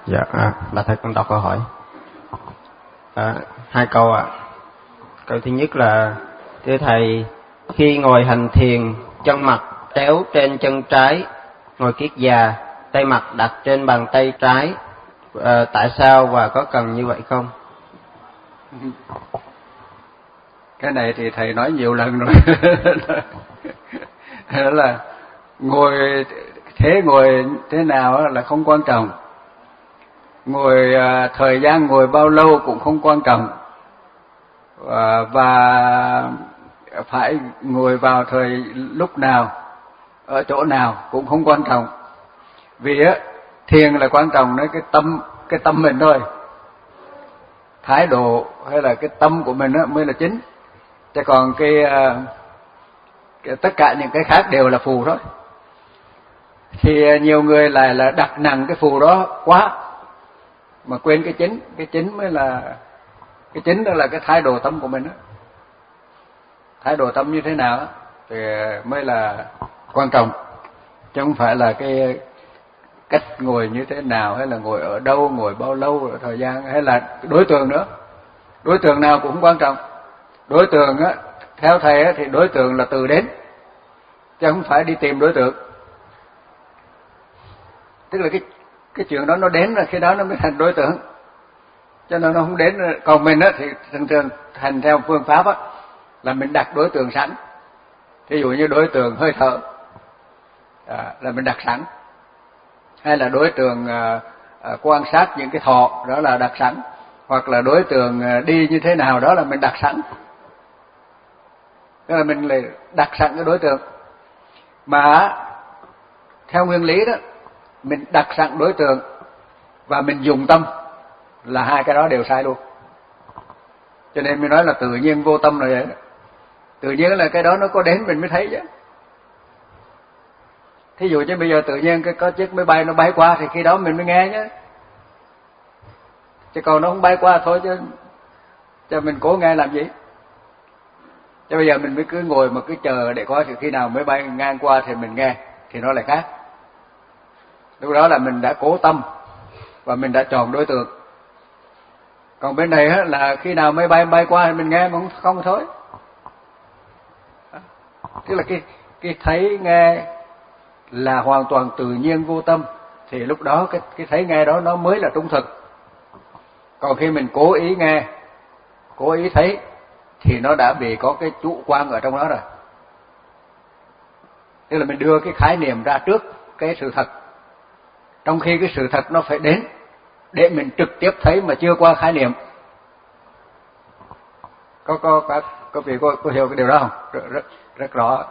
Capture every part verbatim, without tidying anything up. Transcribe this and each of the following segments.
Dạ, à, là thầy con đọc câu hỏi. À, hai câu ạ. À. Câu thứ nhất là: thưa thầy, khi ngồi hành thiền, chân mặt chéo trên chân trái, ngồi kiết già, tay mặt đặt trên bàn tay trái, à, tại sao và có cần như vậy không? Cái này thì thầy nói nhiều lần rồi. Đó là ngồi thế ngồi thế nào là không quan trọng, ngồi à, thời gian ngồi bao lâu cũng không quan trọng, à, và phải ngồi vào thời lúc nào, ở chỗ nào cũng không quan trọng. Vì á, thiền là quan trọng đấy, cái tâm cái tâm mình thôi, thái độ hay là cái tâm của mình á mới là chính. Chứ còn cái, cái tất cả những cái khác đều là phù thôi. Thì nhiều người lại là đặt nặng cái phù đó quá mà quên cái chính. Cái chính mới là cái chính, đó là cái thái độ tâm của mình đó. Thái độ tâm như thế nào thì mới là quan trọng, chứ không phải là cái cách ngồi như thế nào, hay là ngồi ở đâu, ngồi bao lâu, ở thời gian, hay là đối tượng nữa. Đối tượng nào cũng không quan trọng. Đối tượng á, theo thầy á, thì đối tượng là từ đến, chứ không phải đi tìm đối tượng. Tức là cái cái chuyện đó nó đến là khi đó nó mới thành đối tượng, cho nên nó không đến. Còn mình á thì thường thường thành theo phương pháp á là mình đặt đối tượng sẵn. Ví dụ như đối tượng hơi thở à, là mình đặt sẵn, hay là đối tượng à, à, quan sát những cái thọ, đó là đặt sẵn, hoặc là đối tượng à, đi như thế nào, đó là mình đặt sẵn. Tức là mình lại đặt sẵn cái đối tượng. Mà theo nguyên lý đó, mình đặt sẵn đối tượng và mình dùng tâm là hai cái đó đều sai luôn. Cho nên mình nói là tự nhiên vô tâm là vậy đó. Tự nhiên là cái đó nó có đến mình mới thấy chứ. Thí dụ như bây giờ tự nhiên cái có chiếc máy bay nó bay qua thì khi đó mình mới nghe nhé. Chứ còn nó không bay qua thôi chứ, cho mình cố nghe làm gì. Chứ bây giờ mình mới cứ ngồi mà cứ chờ để coi thì khi nào máy bay ngang qua thì mình nghe, thì nó lại khác. Lúc đó là mình đã cố tâm và mình đã chọn đối tượng. Còn bên này là khi nào máy bay bay qua thì mình nghe, mà không, không thôi. Tức là cái cái thấy nghe là hoàn toàn tự nhiên vô tâm, thì lúc đó cái cái thấy nghe đó nó mới là trung thực. Còn khi mình cố ý nghe, cố ý thấy thì nó đã bị có cái chủ quan ở trong đó rồi. Tức là mình đưa cái khái niệm ra trước cái sự thật, trong khi cái sự thật nó phải đến để mình trực tiếp thấy mà chưa qua khái niệm. Có có có có vị có, có hiểu cái điều đó không? Rất rất, rất rõ.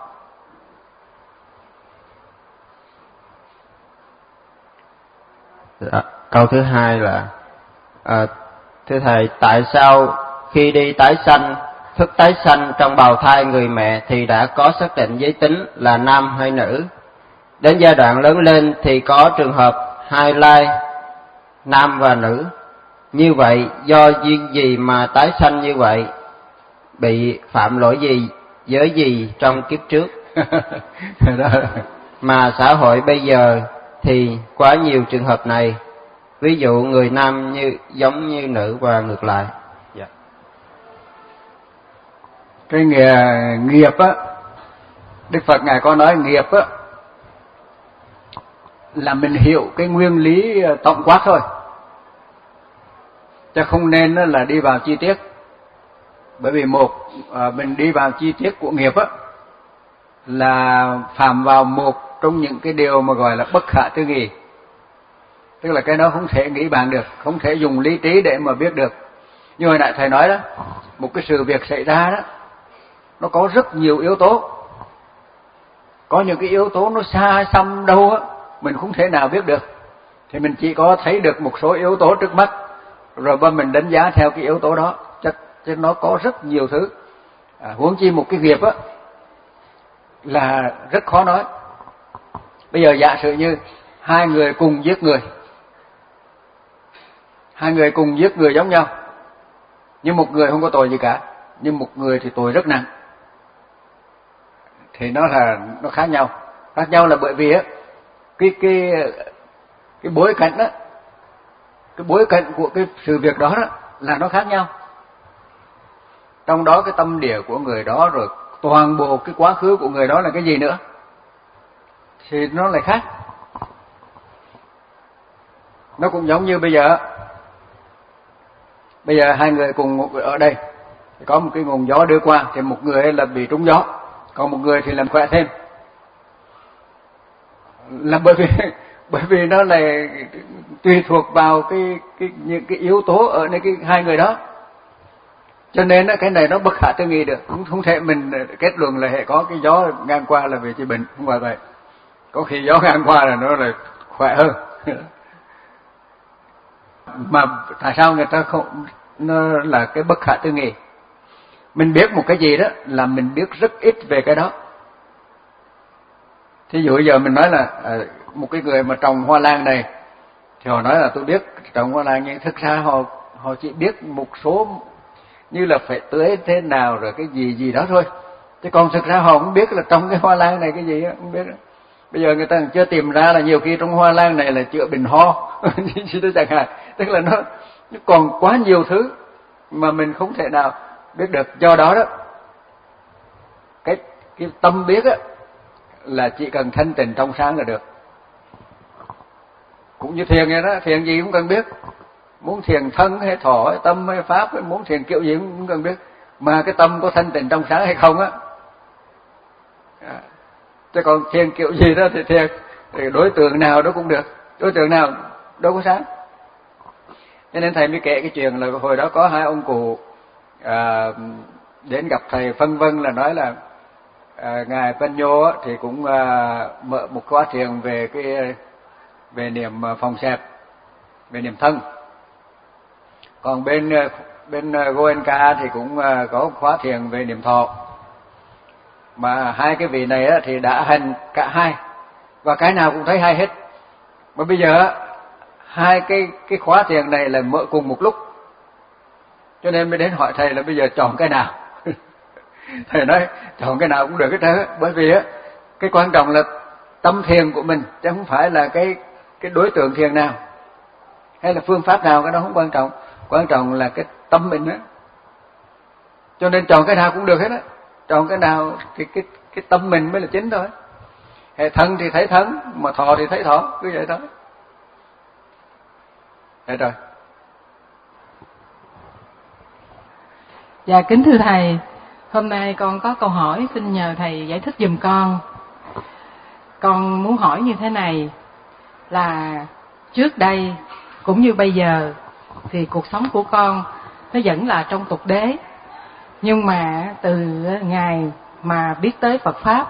Dạ, câu thứ hai là: à, thưa thầy, tại sao khi đi tái sanh, thức tái sanh trong bào thai người mẹ thì đã có xác định giới tính là nam hay nữ? Đến giai đoạn lớn lên thì có trường hợp hai lai, nam và nữ. Như vậy do duyên gì mà tái sanh như vậy? Bị phạm lỗi gì, giới gì trong kiếp trước? Mà xã hội bây giờ thì quá nhiều trường hợp này. Ví dụ người nam như giống như nữ và ngược lại. Dạ. Cái nghề nghiệp á, Đức Phật ngài có nói nghiệp á là mình hiểu cái nguyên lý tổng quát thôi, chứ không nên là đi vào chi tiết. Bởi vì một mình đi vào chi tiết của nghiệp á là phạm vào một trong những cái điều mà gọi là bất khả tư nghị. Tức là cái đó không thể nghĩ bàn được, không thể dùng lý trí để mà biết được. Như hồi nãy thầy nói đó, một cái sự việc xảy ra đó, nó có rất nhiều yếu tố. Có những cái yếu tố nó xa xăm đâu á, mình không thể nào biết được. Thì mình chỉ có thấy được một số yếu tố trước mắt, rồi mà mình đánh giá theo cái yếu tố đó. Chắc chứ nó có rất nhiều thứ. À, huống chi một cái nghiệp á là rất khó nói. Bây giờ giả sử như hai người cùng giết người, hai người cùng giết người giống nhau, nhưng một người không có tội gì cả, nhưng một người thì tội rất nặng, thì nó là nó khác nhau. Khác nhau là bởi vì á cái cái cái bối cảnh á cái bối cảnh của cái sự việc đó, đó là nó khác nhau. Trong đó cái tâm địa của người đó, rồi toàn bộ cái quá khứ của người đó là cái gì nữa thì nó lại khác. Nó cũng giống như bây giờ, bây giờ hai người cùng ở đây, có một cái nguồn gió đưa qua, thì một người là bị trúng gió, còn một người thì làm khỏe thêm, là bởi vì bởi vì nó là tùy thuộc vào cái cái những cái yếu tố ở nơi cái hai người đó. Cho nên cái này nó bất khả tư nghị được, cũng không thể mình kết luận là hệ có cái gió ngang qua là vì trị bệnh, không phải vậy. Có khi gió ngang qua là nó là khỏe hơn. Mà tại sao người ta không, nó là cái bất khả tư nghị. Mình biết một cái gì đó là mình biết rất ít về cái đó. Thí dụ bây giờ mình nói là một cái người mà trồng hoa lan này, thì họ nói là tôi biết trồng hoa lan, nhưng thực ra họ họ chỉ biết một số như là phải tưới thế nào rồi cái gì gì đó thôi, chứ còn thực ra họ không biết là trong cái hoa lan này cái gì đó, không biết. Bây giờ người ta chưa tìm ra là nhiều khi trong hoa lan này là chữa bệnh ho gì đó chẳng hạn. Tức là nó, nó còn quá nhiều thứ mà mình không thể nào biết được. Do đó đó, cái cái tâm biết á là chỉ cần thanh tịnh trong sáng là được. Cũng như thiền vậy đó, thiền gì cũng cần biết, muốn thiền thân hay thọ hay tâm hay pháp hay muốn thiền kiểu gì cũng cần biết, mà cái tâm có thanh tịnh trong sáng hay không á. À, chứ còn thiền kiểu gì đó thì thiền thì đối tượng nào đó cũng được, đối tượng nào đâu có sáng. Cho nên thầy mới kể cái chuyện là hồi đó có hai ông cụ à, đến gặp thầy phân vân, là nói là à, ngài Panyo thì cũng à, mở một khóa thiền về cái về niệm phòng xẹp, về niệm thân. Còn bên bên Goenka thì cũng có khóa thiền về niệm thọ. Mà hai cái vị này thì đã hành cả hai, và cái nào cũng thấy hay hết. Mà bây giờ hai cái cái khóa thiền này là mở cùng một lúc, cho nên mới đến hỏi thầy là bây giờ chọn cái nào. Thầy nói chọn cái nào cũng được hết trơn, bởi vì á cái quan trọng là tâm thiền của mình, chứ không phải là cái cái đối tượng thiền nào hay là phương pháp nào, cái đó không quan trọng. Quan trọng là cái tâm mình á. Cho nên chọn cái nào cũng được hết á, chọn cái nào thì cái cái tâm mình mới là chính thôi. Hệ thân thì thấy thân, mà thọ thì thấy thọ, cứ vậy thôi. Thế rồi. Dạ kính thưa thầy, hôm nay con có câu hỏi xin nhờ thầy giải thích giùm con. Con muốn hỏi như thế này, là trước đây cũng như bây giờ thì cuộc sống của con nó vẫn là trong tục đế, nhưng mà từ ngày mà biết tới Phật pháp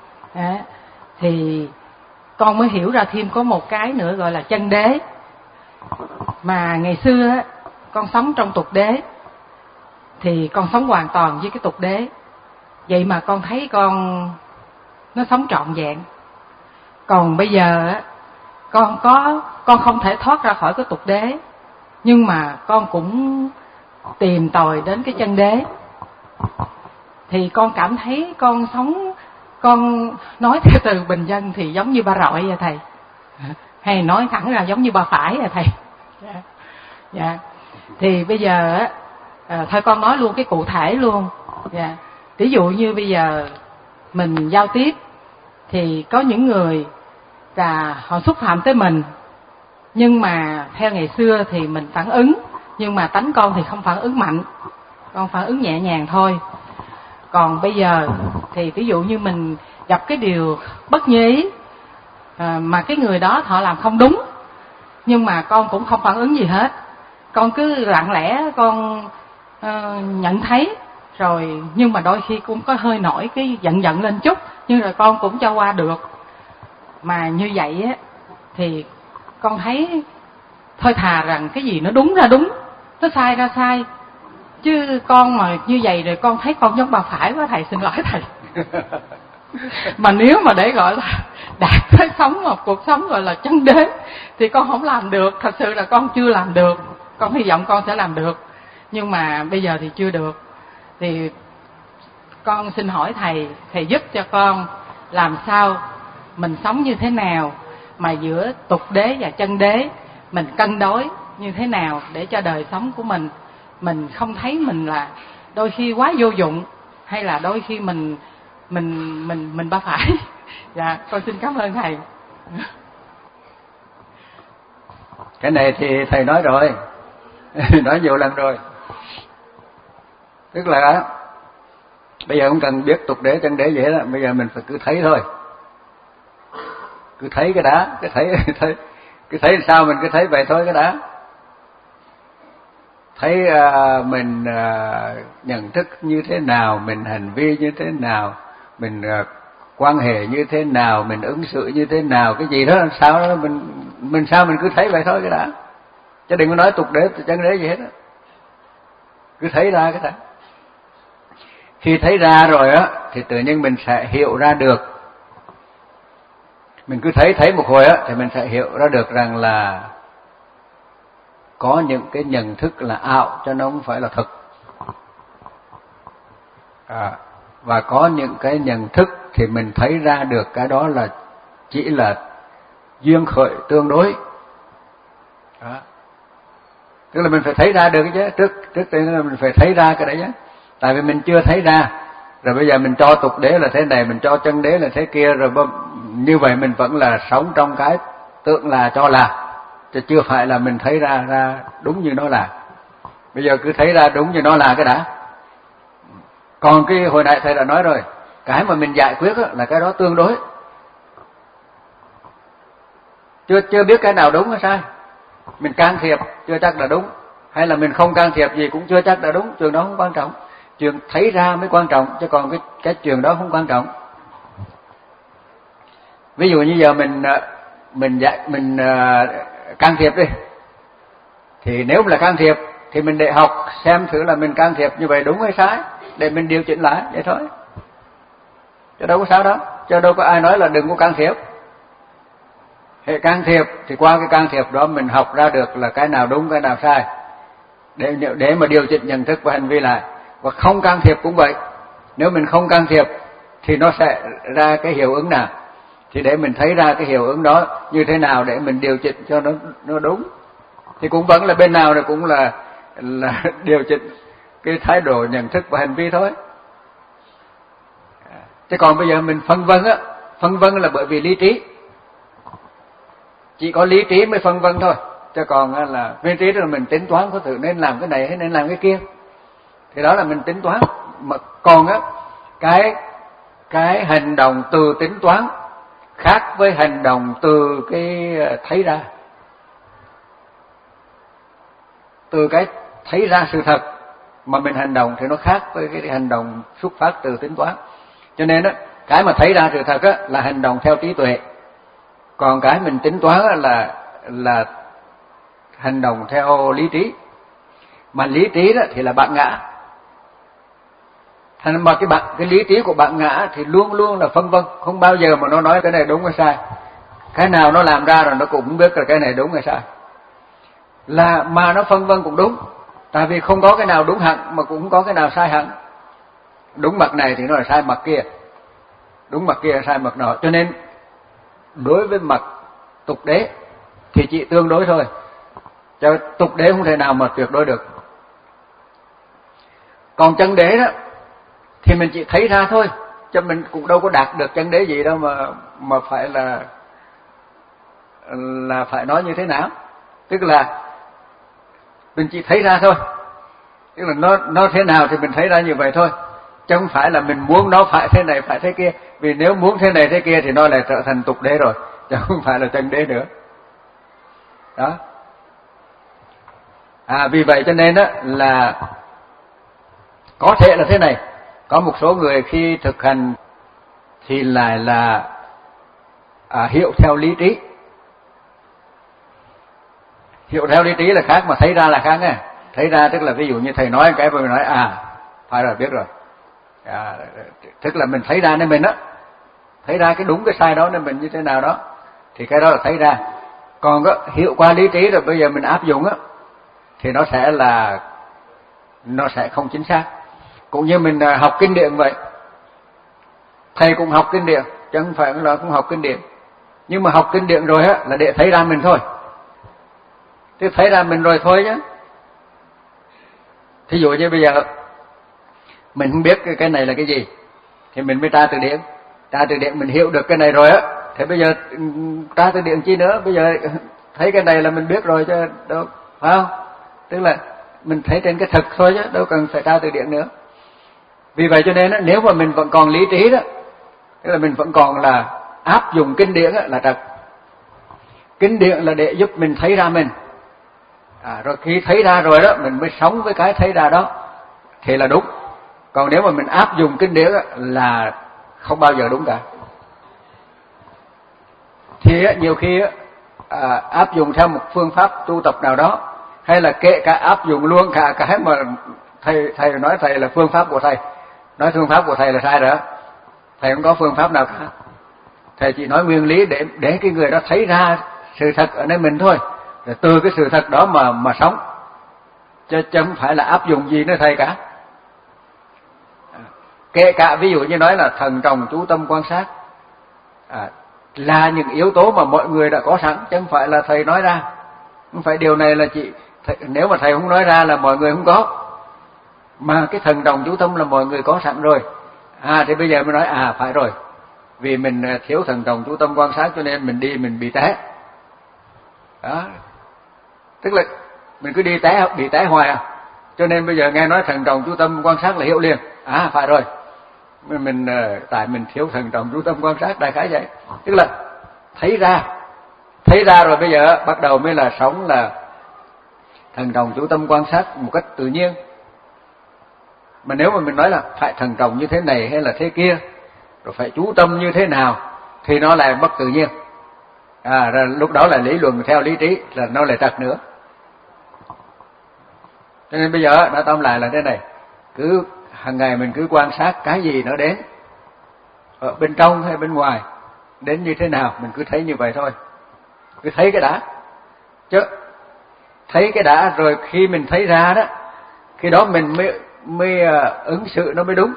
thì con mới hiểu ra thêm có một cái nữa gọi là chân đế. Mà ngày xưa con sống trong tục đế thì con sống hoàn toàn với cái tục đế, vậy mà con thấy con nó sống trọn vẹn. Còn bây giờ con có con không thể thoát ra khỏi cái tục đế, nhưng mà con cũng tìm tòi đến cái chân đế. Thì con cảm thấy con sống, con nói theo từ bình dân thì giống như ba rọi vậy thầy, hay nói thẳng là giống như ba phải vậy thầy. Dạ. Dạ. Thì bây giờ à, thôi con nói luôn cái cụ thể luôn. Dạ. Ví dụ như bây giờ mình giao tiếp thì có những người là họ xúc phạm tới mình, nhưng mà theo ngày xưa thì mình phản ứng, nhưng mà tánh con thì không phản ứng mạnh, con phản ứng nhẹ nhàng thôi. Còn bây giờ thì ví dụ như mình gặp cái điều bất như ý à, mà cái người đó họ làm không đúng, nhưng mà con cũng không phản ứng gì hết, con cứ lặng lẽ con uh, nhận thấy rồi, nhưng mà đôi khi cũng có hơi nổi cái giận giận lên chút, nhưng rồi con cũng cho qua được. Mà như vậy á thì con thấy thôi thà rằng cái gì nó đúng ra đúng, nó sai ra sai, chứ con mà như vậy rồi con thấy con giống bà phải quá thầy, xin lỗi thầy. Mà nếu mà để gọi là đạt tới sống một cuộc sống gọi là chân đế thì con không làm được, thật sự là con chưa làm được. Con hy vọng con sẽ làm được, nhưng mà bây giờ thì chưa được. Thì con xin hỏi thầy, thầy giúp cho con làm sao mình sống như thế nào mà giữa tục đế và chân đế mình cân đối như thế nào để cho đời sống của mình mình không thấy mình là đôi khi quá vô dụng, hay là đôi khi mình mình mình mình ba phải. Dạ, con xin cảm ơn thầy. Cái này thì thầy nói rồi, nói nhiều lần rồi. Tức là bây giờ không cần biết tục đế chân đế gì hết đó, bây giờ mình phải cứ thấy thôi, cứ thấy cái đã, cứ thấy thấy cứ thấy sao mình cứ thấy vậy thôi cái đã. Thấy uh, mình uh, nhận thức như thế nào, mình hành vi như thế nào, mình uh, quan hệ như thế nào, mình ứng xử như thế nào, cái gì đó sao đó mình mình sao mình cứ thấy vậy thôi cái đã, chứ đừng có nói tục đế chân đế gì hết đó. Cứ thấy ra cái đã. Khi thấy ra rồi á thì tự nhiên mình sẽ hiểu ra được. Mình cứ thấy thấy một hồi á thì mình sẽ hiểu ra được rằng là có những cái nhận thức là ảo cho nó không phải là thật. À, và có những cái nhận thức thì mình thấy ra được cái đó là chỉ là duyên khởi tương đối. Đó. Tức là mình phải thấy ra được cái chứ, trước trước tiên là mình phải thấy ra cái đấy chứ. Tại vì mình chưa thấy ra, rồi bây giờ mình cho tục đế là thế này, mình cho chân đế là thế kia, rồi như vậy mình vẫn là sống trong cái tượng là cho là, chứ chưa phải là mình thấy ra ra đúng như nó là. Bây giờ cứ thấy ra đúng như nó là cái đã. Còn cái hồi nãy thầy đã nói rồi, cái mà mình giải quyết là cái đó tương đối, chưa chưa biết cái nào đúng hay sai. Mình can thiệp chưa chắc là đúng, hay là mình không can thiệp gì cũng chưa chắc là đúng. Chuyện đó không quan trọng, chuyện thấy ra mới quan trọng, chứ còn cái cái chuyện đó không quan trọng. Ví dụ như giờ mình mình dạy mình uh, can thiệp đi, thì nếu là can thiệp thì mình để học xem thử là mình can thiệp như vậy đúng hay sai, để mình điều chỉnh lại vậy thôi, chứ đâu có sao đó, chứ đâu có ai nói là đừng có can thiệp. Hệ can thiệp thì qua cái can thiệp đó mình học ra được là cái nào đúng cái nào sai, để để mà điều chỉnh nhận thức và hành vi lại. Và không can thiệp cũng vậy, nếu mình không can thiệp thì nó sẽ ra cái hiệu ứng nào, thì để mình thấy ra cái hiệu ứng đó như thế nào để mình điều chỉnh cho nó nó đúng, thì cũng vẫn là bên nào này cũng là là điều chỉnh cái thái độ nhận thức và hành vi thôi. Chứ còn bây giờ mình phân vân á, phân vân là bởi vì lý trí, chỉ có lý trí mới phân vân thôi, chứ còn là lý trí là mình tính toán có thử nên làm cái này hay nên làm cái kia, thì đó là mình tính toán. Mà còn á cái cái hành động từ tính toán khác với hành động từ cái thấy ra, từ cái thấy ra sự thật mà mình hành động thì nó khác với cái hành động xuất phát từ tính toán. Cho nên á, cái mà thấy ra sự thật á là hành động theo trí tuệ, còn cái mình tính toán á là là hành động theo lý trí. Mà lý trí đó thì là bản ngã. Thành mà cái bạn cái lý trí của bản ngã thì luôn luôn là phân vân, không bao giờ mà nó nói cái này đúng hay sai. Cái nào nó làm ra rồi nó cũng không biết là cái này đúng hay sai. Là mà nó phân vân cũng đúng, tại vì không có cái nào đúng hẳn mà cũng không có cái nào sai hẳn. Đúng mặt này thì nó là sai mặt kia, đúng mặt kia là sai mặt nọ. Cho nên đối với mặt tục đế thì chỉ tương đối thôi, cho tục đế không thể nào mà tuyệt đối được. Còn chân đế đó thì mình chỉ thấy ra thôi, chứ mình cũng đâu có đạt được chân đế gì đâu mà mà phải là là phải nói như thế nào. Tức là mình chỉ thấy ra thôi, tức là nó nó thế nào thì mình thấy ra như vậy thôi, chứ không phải là mình muốn nó phải thế này phải thế kia. Vì nếu muốn thế này thế kia thì nó lại trở thành tục đế rồi, chứ không phải là chân đế nữa. Đó. À vì vậy cho nên đó là có thể là thế này, có một số người khi thực hành thì lại là à, hiểu theo lý trí. Hiểu theo lý trí là khác, mà thấy ra là khác nha. Thấy ra tức là ví dụ như thầy nói cái mà mình nói à phải rồi, biết rồi. À, tức là mình thấy ra nên mình đó, thấy ra cái đúng cái sai đó nên mình như thế nào đó, thì cái đó là thấy ra. Còn đó, hiểu qua lý trí rồi bây giờ mình áp dụng á thì nó sẽ là nó sẽ không chính xác. Cũng như mình học kinh điển vậy, thầy cũng học kinh điển, chứ không phải là không học kinh điển, nhưng mà học kinh điển rồi á là để thấy ra mình thôi. Thế thấy ra mình rồi thôi chứ. Thí dụ như bây giờ mình không biết cái này là cái gì thì mình mới tra từ điển. Tra từ điển mình hiểu được cái này rồi á, thế bây giờ tra từ điển chi nữa, bây giờ thấy cái này là mình biết rồi chứ đâu, phải không? Tức là mình thấy trên cái thực thôi chứ đâu cần phải tra từ điển nữa. Vì vậy cho nên á, nếu mà mình vẫn còn lý trí đó, tức là mình vẫn còn là áp dụng kinh điển á, là trật. Kinh điển là để giúp mình thấy ra mình. À, rồi khi thấy ra rồi đó, mình mới sống với cái thấy ra đó thì là đúng. Còn nếu mà mình áp dụng kinh điển á, là không bao giờ đúng cả. Thì á, nhiều khi á, à, áp dụng theo một phương pháp tu tập nào đó, hay là kể cả áp dụng luôn cả cái mà thầy thầy nói thầy là phương pháp của thầy, nói phương pháp của thầy là sai rồi đó. Thầy không có phương pháp nào cả. Thầy chỉ nói nguyên lý để để cái người đó thấy ra sự thật ở nơi mình thôi, rồi từ cái sự thật đó mà mà sống, chứ, chứ không phải là áp dụng gì nữa thầy cả. À, kể cả ví dụ như nói là thần trọng chú tâm quan sát, à, là những yếu tố mà mọi người đã có sẵn, chứ không phải là thầy nói ra. Không phải điều này là chị thầy, nếu mà thầy không nói ra là mọi người không có, mà cái thần trọng chú tâm là mọi người có sẵn rồi. À thì bây giờ mới nói à phải rồi, vì mình thiếu thần trọng chú tâm quan sát cho nên mình đi mình bị té. Đó, tức là mình cứ đi té bị té hoài à, cho nên bây giờ nghe nói thần trọng chú tâm quan sát là hiểu liền. À phải rồi, mình, mình tại mình thiếu thần trọng chú tâm quan sát, đại khái vậy. Tức là thấy ra, thấy ra rồi bây giờ bắt đầu mới là sống là thần trọng chú tâm quan sát một cách tự nhiên. Mà nếu mà mình nói là phải thần trọng như thế này hay là thế kia, rồi phải chú tâm như thế nào, thì nó lại bất tự nhiên. À, rồi lúc đó là lý luận theo lý trí, là nó lại trật nữa. Cho nên bây giờ nói tóm lại là thế này, cứ hàng ngày mình cứ quan sát cái gì nó đến, ở bên trong hay bên ngoài, đến như thế nào mình cứ thấy như vậy thôi. Cứ thấy cái đã, chứ thấy cái đã rồi khi mình thấy ra đó, khi đó mình mới mới ứng xử nó mới đúng.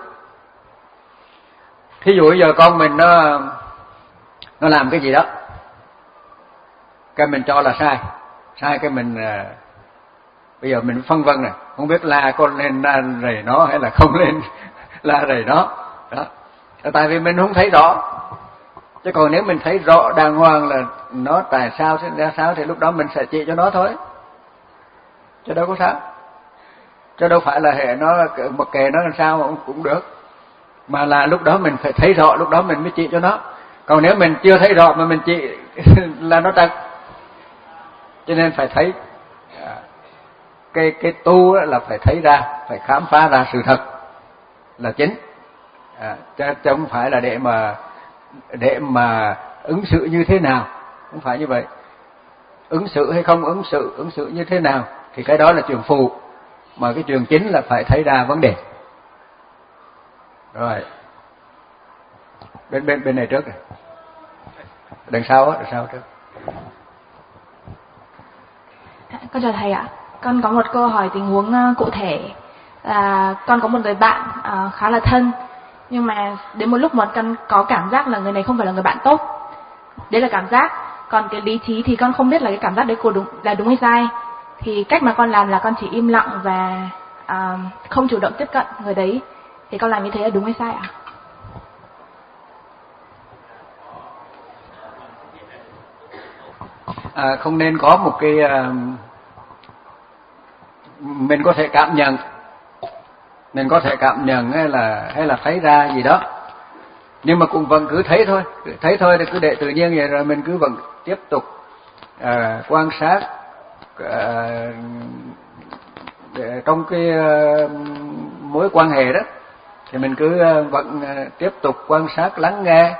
Thí dụ bây giờ con mình nó nó làm cái gì đó, cái mình cho là sai, sai cái mình bây giờ mình phân vân này, không biết la con lên la rầy nó hay là không lên la rầy nó. Đó, tại vì mình không thấy rõ. Chứ còn nếu mình thấy rõ đàng hoàng là nó tại sao sẽ ra sao thì lúc đó mình sẽ chỉ cho nó thôi, chứ đâu có sao. Chứ đâu phải là hệ nó mặc kệ nó làm sao cũng được, mà là lúc đó mình phải thấy rõ, lúc đó mình mới chỉ cho nó. Còn nếu mình chưa thấy rõ mà mình chỉ là nó trật. Cho nên phải thấy, cái cái tu là phải thấy ra, phải khám phá ra sự thật là chính. À, chứ không phải là để mà để mà ứng xử như thế nào, không phải như vậy. Ứng xử hay không ứng xử, ứng xử như thế nào thì cái đó là chuyện phụ, mà cái chuyện chính là phải thấy ra vấn đề. Rồi, bên bên bên này trước này, đằng sau á, đằng sau trước. Con chào thầy ạ. Con có một câu hỏi tình huống cụ thể là con có một người bạn uh, khá là thân, nhưng mà đến một lúc mà con có cảm giác là người này không phải là người bạn tốt. Đấy là cảm giác. Còn cái lý trí thì con không biết là cái cảm giác đấy của đúng là đúng hay sai. Thì cách mà con làm là con chỉ im lặng và uh, không chủ động tiếp cận người đấy. Thì con làm như thế là đúng hay sai ạ? À, không nên có một cái uh, mình có thể cảm nhận, mình có thể cảm nhận hay là hay là thấy ra gì đó, nhưng mà cũng vẫn cứ thấy thôi, cứ thấy thôi thì cứ để tự nhiên vậy, rồi mình cứ vẫn tiếp tục uh, quan sát uh, để trong cái uh, mối quan hệ đó, thì mình cứ uh, vẫn uh, tiếp tục quan sát, lắng nghe.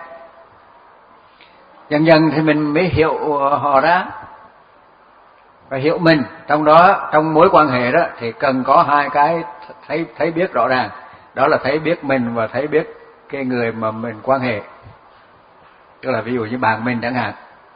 Dần dần thì mình mới hiểu uh, họ ra và hiểu mình. Trong đó, trong mối quan hệ đó thì cần có hai cái thấy thấy biết rõ ràng, đó là thấy biết mình và thấy biết cái người mà mình quan hệ. Tức là ví dụ như bạn mình chẳng hạn,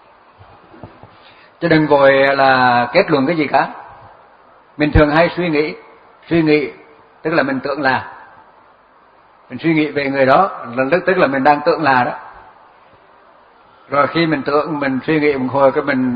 chứ đừng vội là kết luận cái gì cả. Mình thường hay suy nghĩ, suy nghĩ tức là mình tưởng là, mình suy nghĩ về người đó, tức là mình đang tưởng là đó. Rồi khi mình tưởng, mình suy nghĩ một hồi cái mình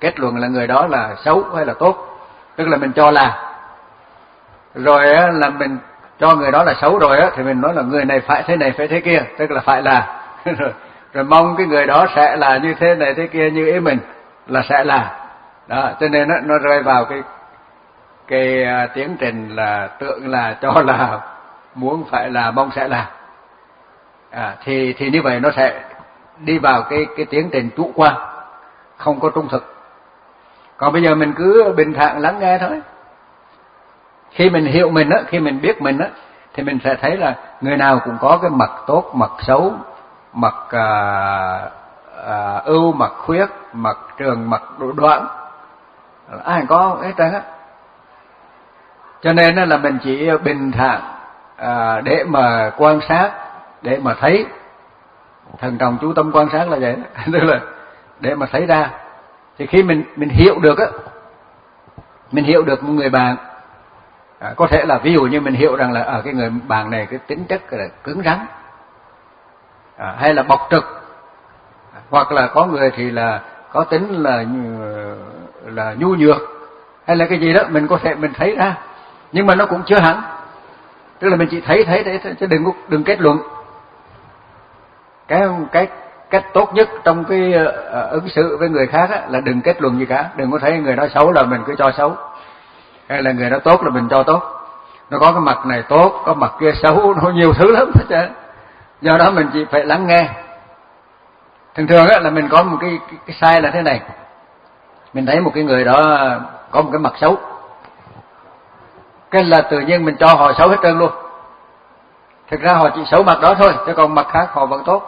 kết luận là người đó là xấu hay là tốt, tức là mình cho là. Rồi á, là mình cho người đó là xấu rồi á, thì mình nói là người này phải thế này phải thế kia, tức là phải là rồi, rồi mong cái người đó sẽ là như thế này thế kia như ý mình là sẽ là. Đó, cho nên nó, nó rơi vào cái cái uh, tiến trình là tưởng là cho là muốn phải là mong sẽ là. À, thì thì như vậy nó sẽ đi vào cái cái tiến trình chủ quan, không có trung thực. Còn bây giờ mình cứ bình thản lắng nghe thôi. Khi mình hiểu mình á, khi mình biết mình á, thì mình sẽ thấy là người nào cũng có cái mặt tốt, mặt xấu, mặt à, à, ưu, mặt khuyết, mặt trường, mặt đoạn, ai có hết trơn á. Cho nên là mình chỉ bình thản à, để mà quan sát, để mà thấy. Thần trọng chú tâm quan sát là vậy đó. Tức là để mà thấy ra. Thì khi mình mình hiểu được á, mình hiểu được một người bạn, à, có thể là ví dụ như mình hiểu rằng là ở à, cái người bạn này cái tính chất là cứng rắn, à, hay là bộc trực, à, hoặc là có người thì là có tính là là nhu nhược, hay là cái gì đó mình có thể mình thấy ra, nhưng mà nó cũng chưa hẳn. Tức là mình chỉ thấy thấy thấy, thấy chứ đừng đừng kết luận. Cái cái cách tốt nhất trong cái uh, ứng xử với người khác á, là đừng kết luận gì cả, đừng có thấy người đó xấu là mình cứ cho xấu, hay là người đó tốt là mình cho tốt. Nó có cái mặt này tốt, có mặt kia xấu, nó nhiều thứ lắm hết trơn. Do đó mình chỉ phải lắng nghe. Thường thường á là mình có một cái, cái cái sai là thế này. Mình thấy một cái người đó có một cái mặt xấu, cái là tự nhiên mình cho họ xấu hết trơn luôn. Thực ra họ chỉ xấu mặt đó thôi, chứ còn mặt khác họ vẫn tốt.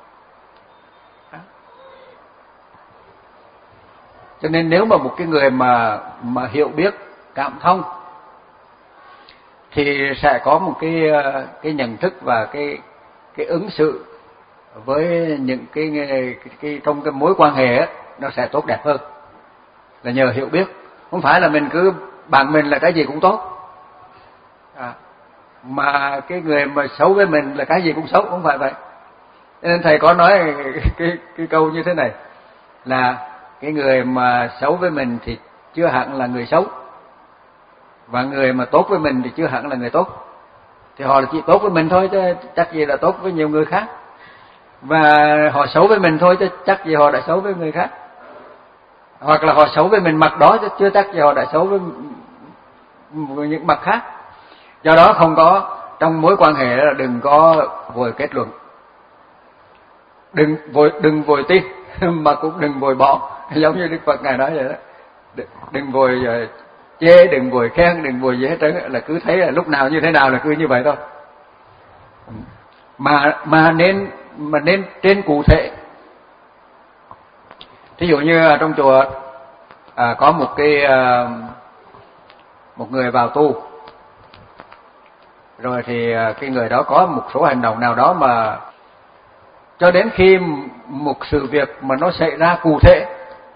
Cho nên nếu mà một cái người mà mà hiểu biết, cảm thông, thì sẽ có một cái cái nhận thức và cái cái ứng xử với những cái, cái, cái trong cái mối quan hệ ấy, nó sẽ tốt đẹp hơn. Là nhờ hiểu biết, không phải là mình cứ bạn mình là cái gì cũng tốt, à, mà cái người mà xấu với mình là cái gì cũng xấu, không phải vậy. Nên thầy có nói cái cái câu như thế này là cái người mà xấu với mình thì chưa hẳn là người xấu, và người mà tốt với mình thì chưa hẳn là người tốt. Thì họ là chỉ tốt với mình thôi chứ chắc gì là tốt với nhiều người khác, và họ xấu với mình thôi chứ chắc gì họ đã xấu với người khác, hoặc là họ xấu với mình mặt đó chứ chưa chắc gì họ đã xấu với những mặt khác. Do đó không có, trong mối quan hệ là đừng có vội kết luận, đừng vội đừng vội tin mà cũng đừng vội bỏ, giống như Đức Phật ngài nói vậy đó. Đừng vội chê, đừng vội khen, đừng vội gì hết trơn, là cứ thấy là lúc nào như thế nào là cứ như vậy thôi. Mà mà nên mà nên trên cụ thể. Thí dụ như trong chùa à, có một cái à, một người vào tu, rồi thì cái người đó có một số hành động nào đó mà cho đến khi một sự việc mà nó xảy ra cụ thể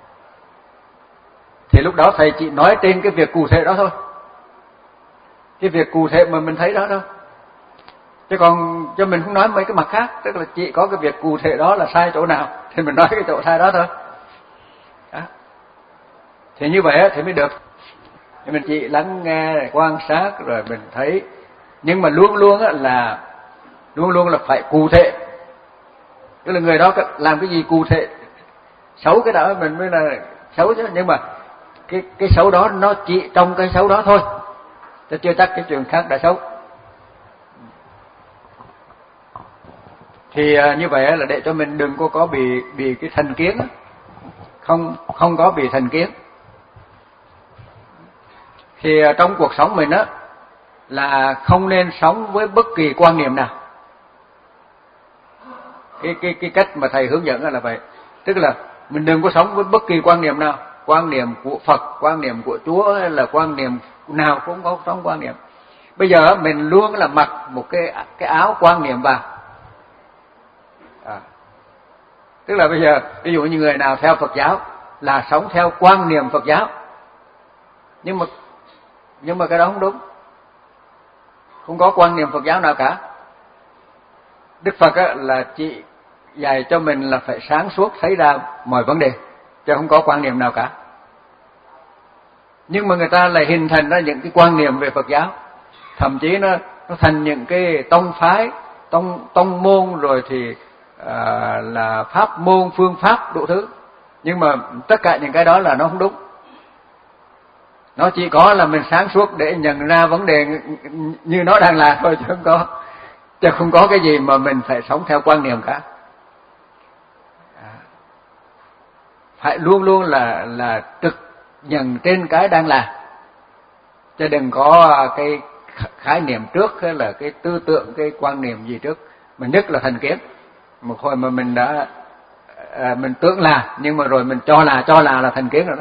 thì lúc đó thầy chỉ nói trên cái việc cụ thể đó thôi, cái việc cụ thể mà mình thấy đó thôi, chứ còn cho mình không nói mấy cái mặt khác. Tức là chỉ có cái việc cụ thể đó là sai chỗ nào thì mình nói cái chỗ sai đó thôi đó. Thì như vậy thì mới được. Thì mình chỉ lắng nghe, quan sát rồi mình thấy, nhưng mà luôn luôn là luôn luôn là phải cụ thể. Tức là người đó làm cái gì cụ thể, xấu cái đó mình mới là xấu chứ, nhưng mà cái cái xấu đó nó chỉ trong cái xấu đó thôi, chứ chưa chắc cái chuyện khác đã xấu. Thì uh, như vậy là để cho mình đừng có có bị bị cái thành kiến, không không có bị thành kiến. Thì uh, trong cuộc sống mình á là không nên sống với bất kỳ quan niệm nào. Cái cái cái cách mà thầy hướng dẫn là vậy, tức là mình đừng có sống với bất kỳ quan niệm nào, quan niệm của Phật, quan niệm của Chúa, hay là quan niệm nào cũng có trong quan niệm. Bây giờ mình luôn là mặc một cái cái áo quan niệm vào. À, tức là bây giờ ví dụ như người nào theo Phật giáo là sống theo quan niệm Phật giáo, nhưng mà nhưng mà cái đó không đúng, không có quan niệm Phật giáo nào cả. Đức Phật á, là chỉ dạy cho mình là phải sáng suốt thấy ra mọi vấn đề, chứ không có quan niệm nào cả. Nhưng mà người ta lại hình thành ra những cái quan niệm về Phật giáo, thậm chí nó nó thành những cái tông phái, tông tông môn, rồi thì à, là pháp môn, phương pháp đủ thứ. Nhưng mà tất cả những cái đó là nó không đúng. Nó chỉ có là mình sáng suốt để nhận ra vấn đề như nó đang là thôi, chứ không có chứ không có cái gì mà mình phải sống theo quan niệm cả. Phải luôn luôn là là trực nhận trên cái đang là, chứ đừng có cái khái niệm trước hay là cái tư tưởng, cái quan niệm gì trước. Mà nhất là thành kiến. Một hồi mà mình đã à, mình tưởng là, nhưng mà rồi mình cho là cho là là thành kiến rồi đó.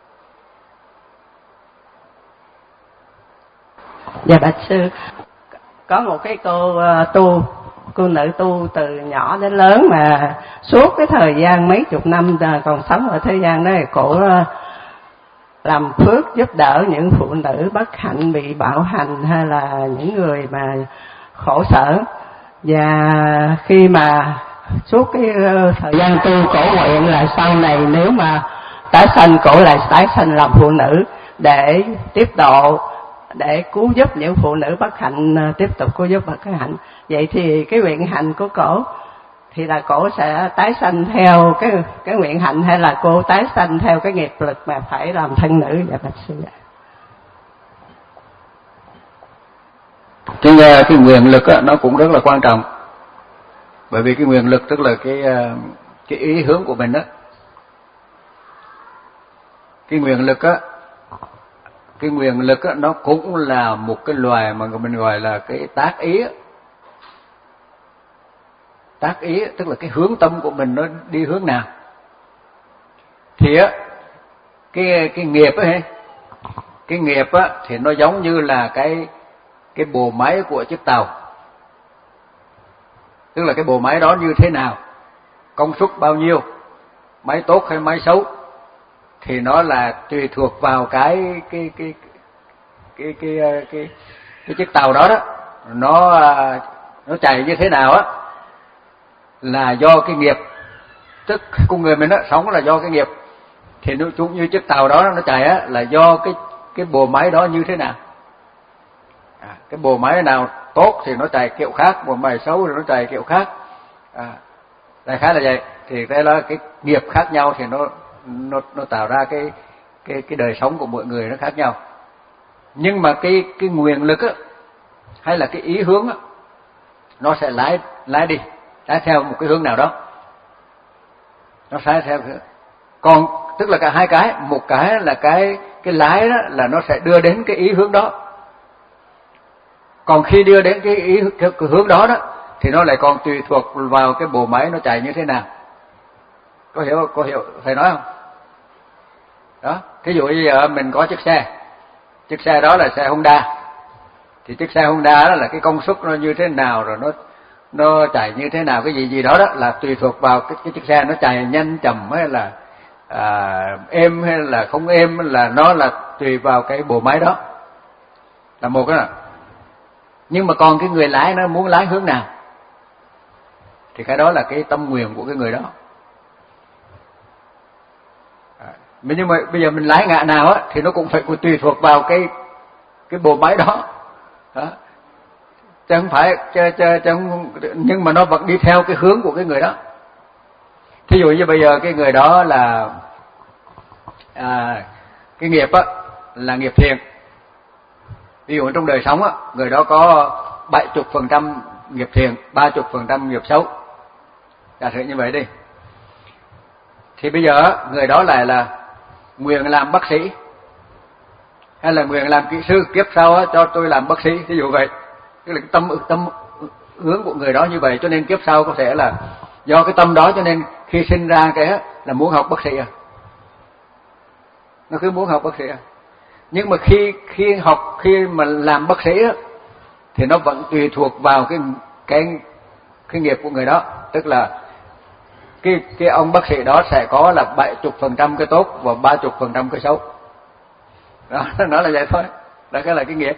Dạ bạch sư, có một cái cô uh, tu, cô nữ tu từ nhỏ đến lớn mà suốt cái thời gian mấy chục năm còn sống ở thế gian đó, cổ uh, làm phước giúp đỡ những phụ nữ bất hạnh bị bạo hành hay là những người mà khổ sở. Và khi mà suốt cái uh, thời gian tu, cổ nguyện là sau này nếu mà tái sanh, cổ lại tái sanh làm phụ nữ để tiếp độ, để cứu giúp những phụ nữ bất hạnh, tiếp tục cứu giúp bất hạnh. Vậy thì cái nguyện hạnh của cổ thì là cổ sẽ tái sanh theo cái cái nguyện hạnh, hay là cô tái sanh theo cái nghiệp lực mà phải làm thân nữ? Dạ bạch sư ạ. Cái cái nguyện lực á, nó cũng rất là quan trọng. Bởi vì cái nguyện lực tức là cái cái ý hướng của mình đó. Cái nguyện lực á, cái nguyện lực á, nó cũng là một cái loài mà mình gọi là cái tác ý. Tác ý tức là cái hướng tâm của mình nó đi hướng nào. Thì á, cái cái nghiệp á, cái nghiệp á thì nó giống như là cái cái bộ máy của chiếc tàu. Tức là cái bộ máy đó như thế nào, công suất bao nhiêu, máy tốt hay máy xấu, thì nó là tùy thuộc vào cái cái cái cái cái cái cái, cái chiếc tàu đó đó, nó nó chạy như thế nào á, là do cái nghiệp. Tức con người mình á sống là do cái nghiệp, thì nó cũng như chiếc tàu đó nó chạy á là do cái cái bộ máy đó như thế nào. À, cái bộ máy nào tốt thì nó chạy kiểu khác, bộ máy xấu thì nó chạy kiểu khác. À, đại khái là vậy. Thì đây là cái nghiệp khác nhau thì nó nó nó tạo ra cái cái cái đời sống của mỗi người nó khác nhau. Nhưng mà cái cái nguyện lực á, hay là cái ý hướng á, nó sẽ lái lái đi, lái theo một cái hướng nào đó. Nó sẽ theo. Còn tức là cả hai cái, một cái là cái cái lái đó là nó sẽ đưa đến cái ý hướng đó. Còn khi đưa đến cái ý cái, cái hướng đó đó thì nó lại còn tùy thuộc vào cái bộ máy nó chạy như thế nào. Có hiểu có hiểu thầy nói không? Đó, thí dụ như giờ mình có chiếc xe, chiếc xe đó là xe Honda, thì chiếc xe Honda đó là cái công suất nó như thế nào, rồi nó nó chạy như thế nào, cái gì gì đó đó là tùy thuộc vào cái, cái chiếc xe nó chạy nhanh chậm hay là à, êm hay là không êm, là nó là tùy vào cái bộ máy đó, là một cái nào. Nhưng mà còn cái người lái nó muốn lái hướng nào thì cái đó là cái tâm nguyện của cái người đó. Nhưng mà bây giờ mình lái ngã nào á thì nó cũng phải tùy thuộc vào cái cái bộ máy đó, đó. Chứ không phải chứ, chứ, chứ không, nhưng mà nó vẫn đi theo cái hướng của cái người đó. Thí dụ như bây giờ cái người đó là à, cái nghiệp á là nghiệp thiện. Ví dụ trong đời sống á, người đó có bảy mươi phần trăm nghiệp thiện, ba mươi phần trăm nghiệp xấu. Giả sử như vậy đi. Thì bây giờ người đó lại là nguyện làm bác sĩ, hay là nguyện làm kỹ sư, kiếp sau á, cho tôi làm bác sĩ, ví dụ vậy. Tức là cái tâm tâm hướng của người đó như vậy, cho nên kiếp sau có thể là do cái tâm đó cho nên khi sinh ra cái á, là muốn học bác sĩ à. Nó cứ muốn học bác sĩ à. Nhưng mà khi khi học khi mà làm bác sĩ á, thì nó vẫn tùy thuộc vào cái cái cái nghiệp của người đó, tức là cái cái ông bác sĩ đó sẽ có là bảy mươi phần trăm cái tốt và ba mươi phần trăm cái xấu. Đó, nó là vậy thôi. Đó cái là cái nghiệp.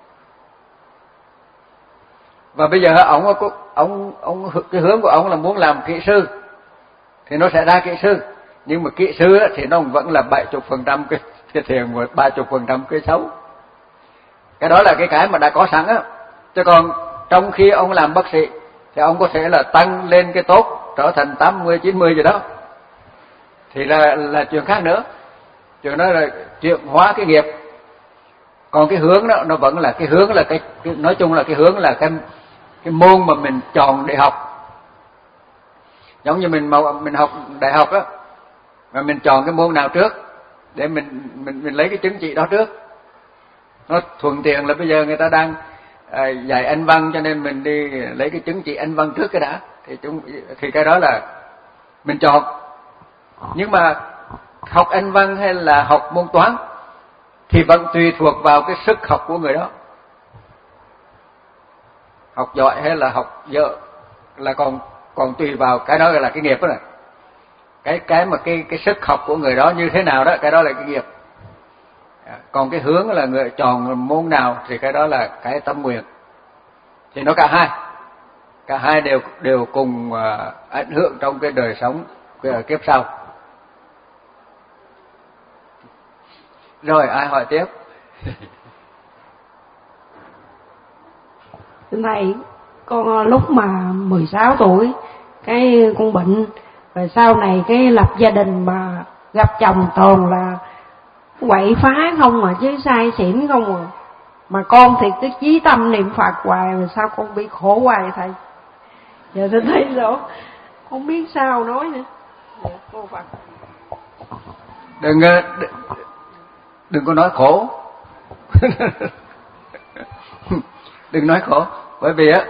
Và bây giờ ông ông ông cái hướng của ông là muốn làm kỹ sư thì nó sẽ ra kỹ sư, nhưng mà kỹ sư thì nó vẫn là bảy mươi phần trăm cái cái thiện một ba chục phần trăm cái xấu. Cái đó là cái cái mà đã có sẵn á. Chứ còn trong khi ông làm bác sĩ thì ông có thể là tăng lên cái tốt trở thành tám mươi chín mươi gì đó, thì là là chuyện khác nữa. Chuyện đó là chuyện hóa cái nghiệp. Còn cái hướng đó nó vẫn là cái hướng là cái, cái nói chung là cái hướng là cái cái môn mà mình chọn để học. Giống như mình mình học đại học á, mà mình chọn cái môn nào trước để mình mình mình lấy cái chứng chỉ đó trước. Nó thuận tiện là bây giờ người ta đang à, dạy Anh văn, cho nên mình đi lấy cái chứng chỉ Anh văn trước cái đã, thì chúng thì cái đó là mình chọn. Nhưng mà học Anh văn hay là học môn toán thì vẫn tùy thuộc vào cái sức học của người đó. Học giỏi hay là học dở là còn còn tùy vào cái đó, là cái nghiệp đó này. Cái cái mà cái cái sức học của người đó như thế nào đó, cái đó là cái nghiệp. Còn cái hướng là người chọn môn nào thì cái đó là cái tâm nguyện. Thì nó cả hai, cả hai đều đều cùng uh, ảnh hưởng trong cái đời sống cái kiếp sau. Rồi ai hỏi tiếp? Thưa thầy, con lúc mà mười sáu tuổi cái con bệnh, rồi sau này cái lập gia đình mà gặp chồng toàn là quậy phá không mà, chứ sai xỉn không mà. Mà con thì cứ chí tâm niệm Phật hoài, mà sao con bị khổ hoài vậy thầy? Giờ tôi thấy rõ, không biết sao nói nữa. Dạ, cô Phật. Đừng, đừng, đừng có nói khổ. Đừng nói khổ. Bởi vì á,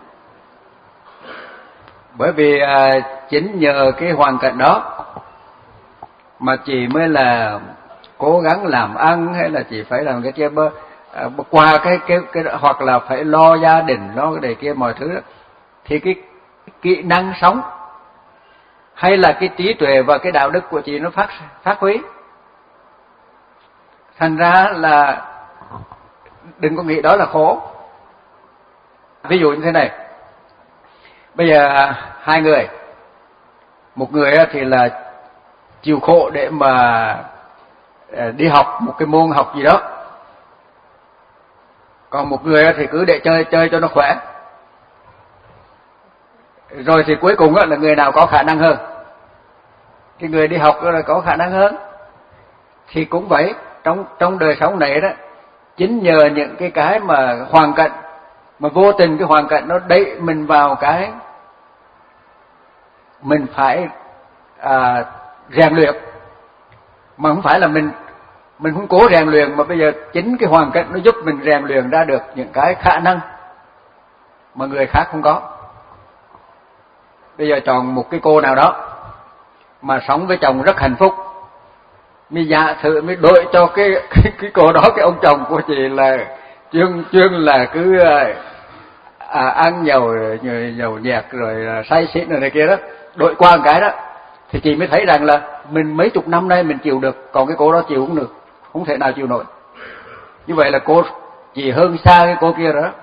bởi vì à, chính nhờ cái hoàn cảnh đó mà chị mới là cố gắng làm ăn, hay là chị phải làm cái kia bơ, à, qua cái cái cái hoặc là phải lo gia đình, lo cái này kia mọi thứ đó, thì cái, cái kỹ năng sống hay là cái trí tuệ và cái đạo đức của chị nó phát phát huy. Thành ra là đừng có nghĩ đó là khổ. Ví dụ như thế này, bây giờ hai người, một người thì là chịu khổ để mà đi học một cái môn học gì đó, còn một người thì cứ để chơi chơi cho nó khỏe. Rồi thì cuối cùng là người nào có khả năng hơn? Cái người đi học là có khả năng hơn. Thì cũng vậy, trong trong đời sống này đó, chính nhờ những cái cái mà hoàn cảnh, mà vô tình cái hoàn cảnh nó đẩy mình vào cái mình phải à, rèn luyện, mà không phải là mình mình không cố rèn luyện, mà bây giờ chính cái hoàn cảnh nó giúp mình rèn luyện ra được những cái khả năng mà người khác không có. Bây giờ chọn một cái cô nào đó mà sống với chồng rất hạnh phúc, mới dạ thử mới đổi cho cái cái, cái cô đó, cái ông chồng của chị là chuyên chuyên là cứ à, ăn dầu dầu nhẹt rồi say xỉn rồi này kia đó, đổi qua một cái đó thì chị mới thấy rằng là mình mấy chục năm nay mình chịu được, còn cái cô đó chịu không được, không thể nào chịu nổi. Như vậy là cô chỉ hơn xa cái cô kia đó,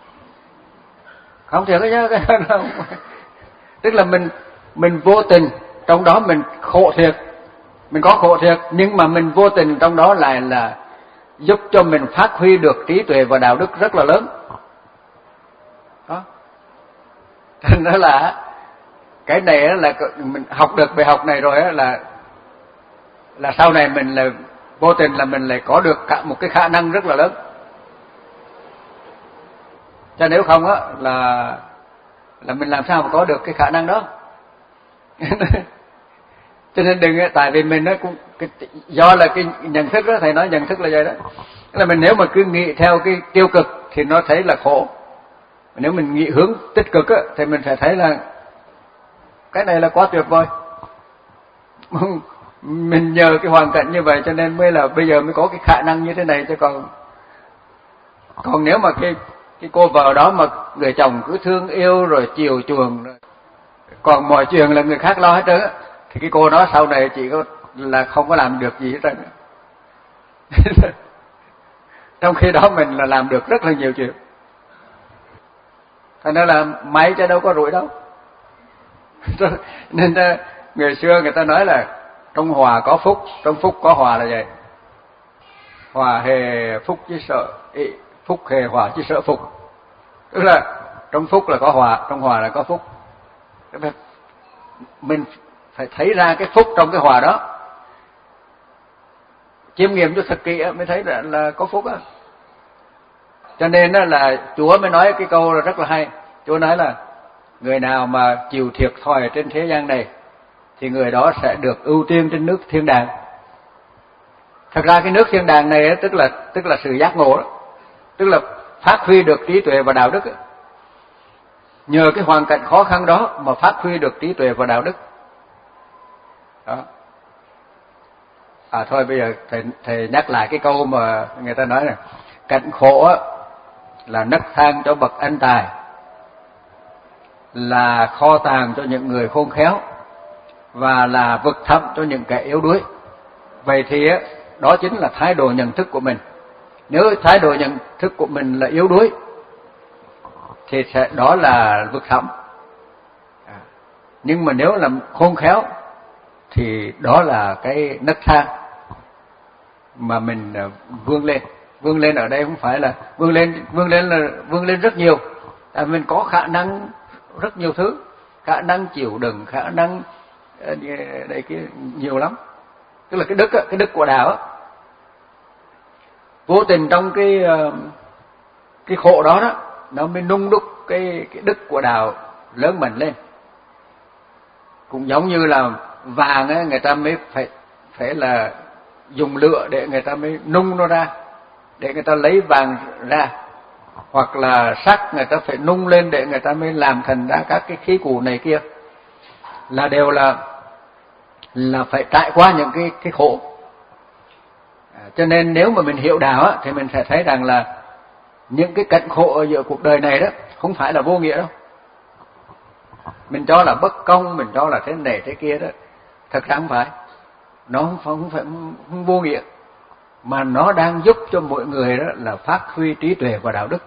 không thể cái cái đâu. Tức là mình mình vô tình trong đó mình khổ thiệt, mình có khổ thiệt, nhưng mà mình vô tình trong đó lại là giúp cho mình phát huy được trí tuệ và đạo đức rất là lớn. Đó. Thành ra là cái này là mình học được bài học này rồi là là sau này mình là vô tình là mình lại có được cả một cái khả năng rất là lớn. Cho nếu không á là là mình làm sao mà có được cái khả năng đó. Cho nên đừng, tại vì mình nó cũng cái, do là cái nhận thức đó, thầy nói nhận thức là vậy đó. Là mình nếu mà cứ nghĩ theo cái tiêu cực thì nó thấy là khổ. Nếu mình nghĩ hướng tích cực á thì mình sẽ thấy là cái này là quá tuyệt vời. Mình nhờ cái hoàn cảnh như vậy cho nên mới là bây giờ mới có cái khả năng như thế này, chứ còn còn nếu mà cái cái cô vợ đó mà người chồng cứ thương yêu rồi chiều chuộng rồi, còn mọi chuyện là người khác lo hết trơn á, thì cái cô đó sau này chỉ có là không có làm được gì hết trơn. Trong khi đó mình là làm được rất là nhiều chuyện. Thành ra là may chứ đâu có rủi đâu. Nên người xưa người ta nói là trong hòa có phúc, trong phúc có hòa là vậy. hòa hề phúc chứ sợ ý, phúc hề hòa chứ sợ phúc. Tức là trong phúc là có hòa, trong hòa là có phúc. Mình phải thấy ra cái phúc trong cái hòa đó, chiêm nghiệm cho thật kỹ mới thấy là, là có phúc á. Cho nên là Chúa mới nói cái câu là rất là hay. Chúa nói là người nào mà chịu thiệt thòi trên thế gian này thì người đó sẽ được ưu tiên trên nước thiên đàng. Thật ra cái nước thiên đàng này tức là tức là sự giác ngộ đó, tức là phát huy được trí tuệ và đạo đức đó. Nhờ cái hoàn cảnh khó khăn đó mà phát huy được trí tuệ và đạo đức đó. À thôi bây giờ thầy, thầy nhắc lại cái câu mà người ta nói này: cảnh khổ á, là nấc thang cho bậc anh tài, là kho tàng cho những người khôn khéo, và là vực thẳm cho những kẻ yếu đuối. Vậy thì á, đó chính là thái độ nhận thức của mình. Nếu thái độ nhận thức của mình là yếu đuối thì sẽ đó là vực thẳm. À, nhưng mà nếu là khôn khéo thì đó là cái nấc thang mà mình vươn lên. Vươn lên ở đây không phải là vươn lên vươn lên là vươn lên rất nhiều, tại mình có khả năng rất nhiều thứ, khả năng chịu đựng, khả năng đây cái nhiều lắm. Tức là cái đức cái đức của đạo á, vô tình trong cái cái khổ đó đó nó mới nung đúc cái cái đức của đạo lớn mạnh lên. Cũng giống như là vàng á, người ta mới phải phải là dùng lửa để người ta mới nung nó ra, để người ta lấy vàng ra, hoặc là sắt người ta phải nung lên để người ta mới làm thành ra các cái khí cụ này kia, là đều là là phải trải qua những cái cái khổ. À, cho nên nếu mà mình hiểu đạo á, thì mình sẽ thấy rằng là những cái cảnh khổ ở giữa cuộc đời này đó không phải là vô nghĩa đâu. Mình cho là bất công, mình cho là thế này thế kia đó, thật ra không phải. Nó không phải, không phải không vô nghĩa, mà nó đang giúp cho mọi người đó là phát huy trí tuệ và đạo đức.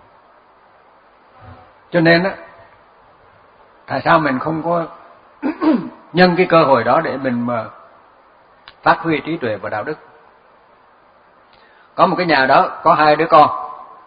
Cho nên đó, tại sao mình không có nhân cái cơ hội đó để mình mà phát huy trí tuệ và đạo đức? Có một cái nhà đó có hai đứa con,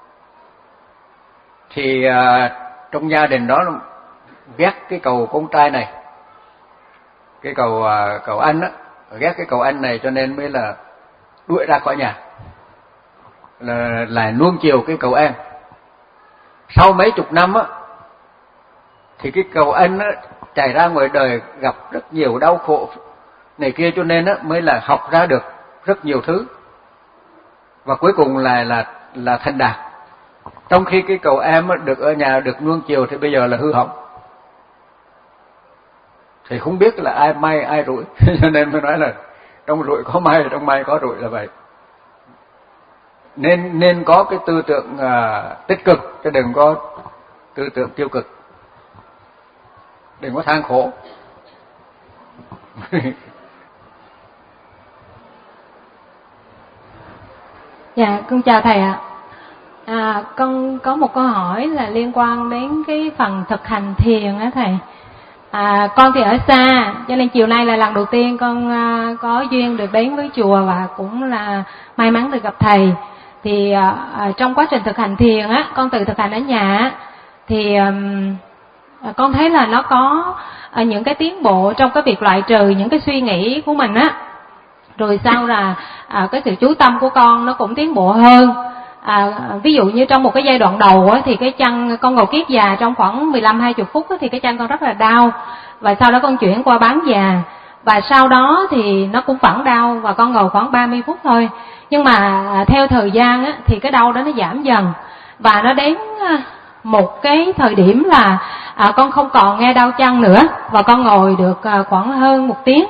thì à, trong gia đình đó ghét cái cậu con trai này, cái cậu à, cậu anh á, ghét cái cậu anh này cho nên mới là đuổi ra khỏi nhà, là lại nuông chiều cái cậu em. Sau mấy chục năm á, thì cái cậu anh á chạy ra ngoài đời gặp rất nhiều đau khổ này kia, cho nên á mới là học ra được rất nhiều thứ, và cuối cùng là là là thành đạt. Trong khi cái cậu em á, được ở nhà được nuông chiều thì bây giờ là hư hỏng, thì không biết là ai may ai rủi. Cho nên mới nói là trong rủi có may, trong may có rủi là vậy. Nên nên có cái tư tưởng à, tích cực, chứ đừng có tư tưởng tiêu cực, đừng có than khổ. Dạ, con chào thầy ạ. À, con có một câu hỏi là liên quan đến cái phần thực hành thiền á thầy. À, con thì ở xa, cho nên chiều nay là lần đầu tiên con à, có duyên được đến với chùa, và cũng là may mắn được gặp thầy. Thì à, trong quá trình thực hành thiền á, con tự thực hành ở nhà thì à, con thấy là nó có à, những cái tiến bộ trong cái việc loại trừ những cái suy nghĩ của mình á. Rồi sau là à, cái sự chú tâm của con nó cũng tiến bộ hơn. À, ví dụ như trong một cái giai đoạn đầu á, thì cái chân con ngồi kiết già trong khoảng mười lăm hai mươi phút á, thì cái chân con rất là đau, và sau đó con chuyển qua bán già, và sau đó thì nó cũng vẫn đau, và con ngồi khoảng ba mươi phút thôi. Nhưng mà à, theo thời gian á, thì cái đau đó nó giảm dần, và nó đến một cái thời điểm là à, con không còn nghe đau chân nữa, và con ngồi được à, khoảng hơn một tiếng.